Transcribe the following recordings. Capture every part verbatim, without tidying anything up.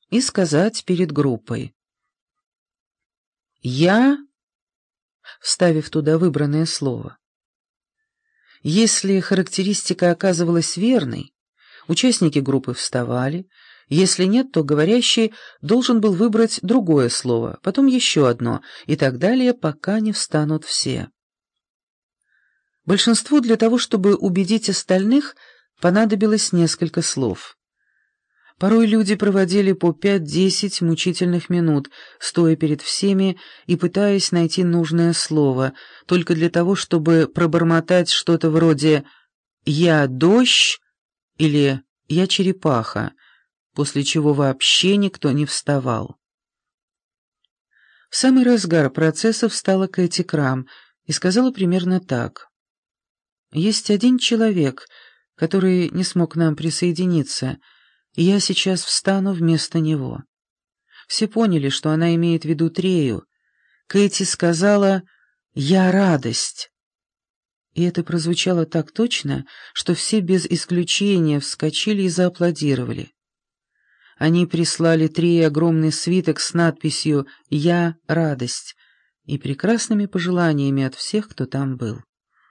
и сказать перед группой: «Я», вставив туда выбранное слово. Если характеристика оказывалась верной, участники группы вставали, если нет, то говорящий должен был выбрать другое слово, потом еще одно, и так далее, пока не встанут все. Большинству для того, чтобы убедить остальных, понадобилось несколько слов. Порой люди проводили по пять-десять мучительных минут, стоя перед всеми и пытаясь найти нужное слово, только для того, чтобы пробормотать что-то вроде «я дождь» или «я черепаха», после чего вообще никто не вставал. В самый разгар процесса встала Кэти Крам и сказала примерно так: «Есть один человек, который не смог к нам присоединиться, и я сейчас встану вместо него». Все поняли, что она имеет в виду Трею. Кэти сказала «я радость». И это прозвучало так точно, что все без исключения вскочили и зааплодировали. Они прислали Трее огромный свиток с надписью «Я радость» и прекрасными пожеланиями от всех, кто там был.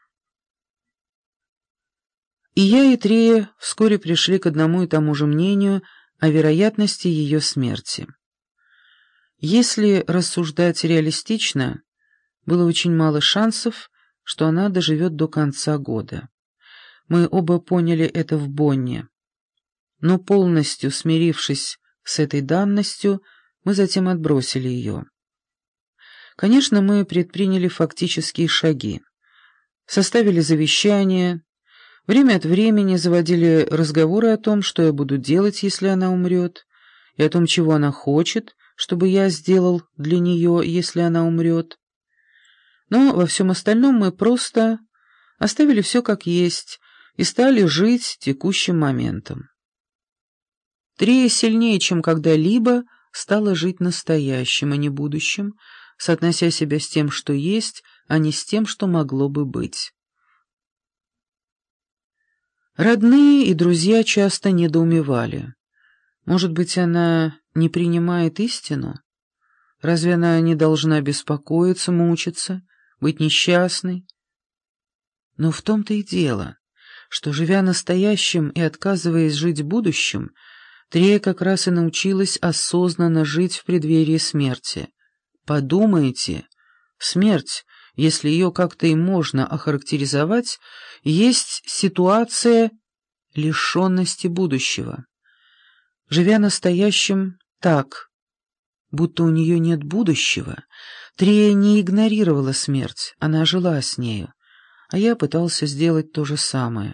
И я, и Трея вскоре пришли к одному и тому же мнению о вероятности ее смерти. Если рассуждать реалистично, было очень мало шансов, что она доживет до конца года. Мы оба поняли это в Бонне. Но полностью смирившись с этой данностью, мы затем отбросили ее. Конечно, мы предприняли фактические шаги. Составили завещание, время от времени заводили разговоры о том, что я буду делать, если она умрет, и о том, чего она хочет, чтобы я сделал для нее, если она умрет. Но во всем остальном мы просто оставили все как есть и стали жить текущим моментом. Трея сильнее, чем когда-либо, стала жить настоящим, а не будущим, соотнося себя с тем, что есть, а не с тем, что могло бы быть. Родные и друзья часто недоумевали. Может быть, она не принимает истину? Разве она не должна беспокоиться, мучиться, быть несчастной? Но в том-то и дело, что, живя настоящим и отказываясь жить будущим, Трея как раз и научилась осознанно жить в преддверии смерти. Подумайте, смерть, если ее как-то и можно охарактеризовать, есть ситуация лишенности будущего. Живя настоящим так, будто у нее нет будущего, Трея не игнорировала смерть, она жила с нею, а я пытался сделать то же самое.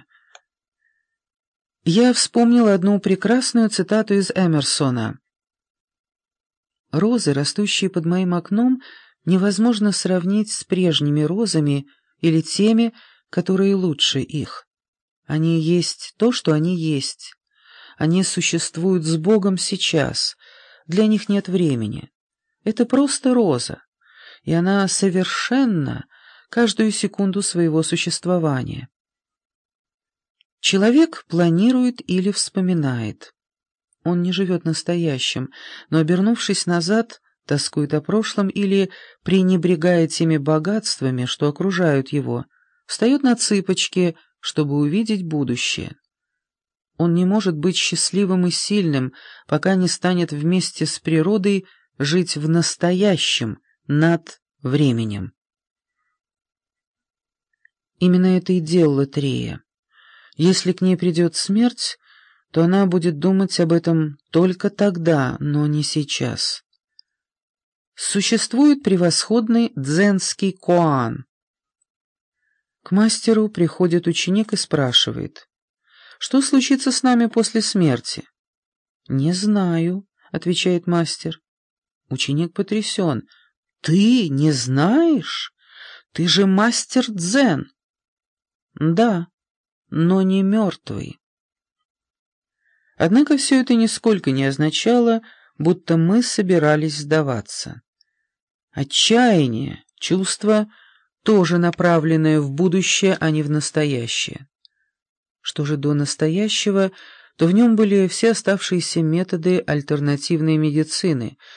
Я вспомнил одну прекрасную цитату из Эмерсона. «Розы, растущие под моим окном, невозможно сравнить с прежними розами или теми, которые лучше их. Они есть то, что они есть. Они существуют с Богом сейчас, для них нет времени. Это просто роза, и она совершенна каждую секунду своего существования». Человек планирует или вспоминает. Он не живет настоящим, но, обернувшись назад, тоскует о прошлом или, пренебрегая теми богатствами, что окружают его, встает на цыпочки, чтобы увидеть будущее. Он не может быть счастливым и сильным, пока не станет вместе с природой жить в настоящем, над временем. Именно это и делала Трея. Если к ней придет смерть, то она будет думать об этом только тогда, но не сейчас. Существует превосходный дзенский коан. К мастеру приходит ученик и спрашивает: «Что случится с нами после смерти?» «Не знаю», — отвечает мастер. Ученик потрясен. «Ты не знаешь? Ты же мастер дзен!» «Да, но не мертвый». Однако все это нисколько не означало, будто мы собирались сдаваться. Отчаяние, чувство, тоже направленное в будущее, а не в настоящее. Что же до настоящего, то в нем были все оставшиеся методы альтернативной медицины,